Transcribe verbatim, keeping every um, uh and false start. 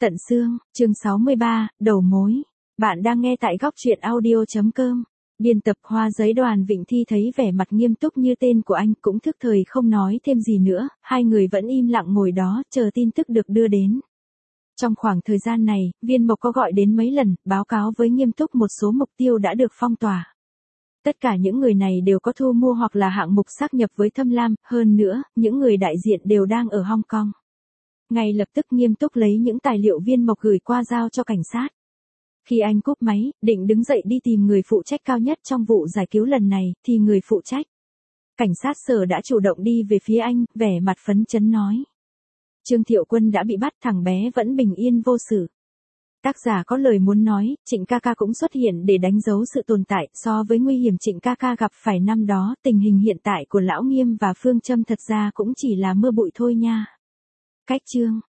Tận xương, chương sáu mươi ba, đầu mối. Bạn đang nghe tại góc truyện audio.com. Biên tập Hoa Giấy. Đoàn Vịnh Thi thấy vẻ mặt nghiêm túc như tên của anh cũng thức thời không nói thêm gì nữa, hai người vẫn im lặng ngồi đó chờ tin tức được đưa đến. Trong khoảng thời gian này, Viên Mộc có gọi đến mấy lần, báo cáo với nghiêm túc một số mục tiêu đã được phong tỏa. Tất cả những người này đều có thu mua hoặc là hạng mục sáp nhập với Thâm Lam, hơn nữa, những người đại diện đều đang ở Hong Kong. Ngay lập tức nghiêm túc lấy những tài liệu Viên Mộc gửi qua giao cho cảnh sát. Khi anh cúp máy, định đứng dậy đi tìm người phụ trách cao nhất trong vụ giải cứu lần này, thì người phụ trách cảnh sát sở đã chủ động đi về phía anh, vẻ mặt phấn chấn nói. Trương Thiệu Quân đã bị bắt, thằng bé vẫn bình yên vô sự. Tác giả có lời muốn nói, Trịnh ca ca cũng xuất hiện để đánh dấu sự tồn tại. So với nguy hiểm Trịnh ca ca gặp phải năm đó, tình hình hiện tại của Lão Nghiêm và Phương Châm thật ra cũng chỉ là mưa bụi thôi nha. Cách chương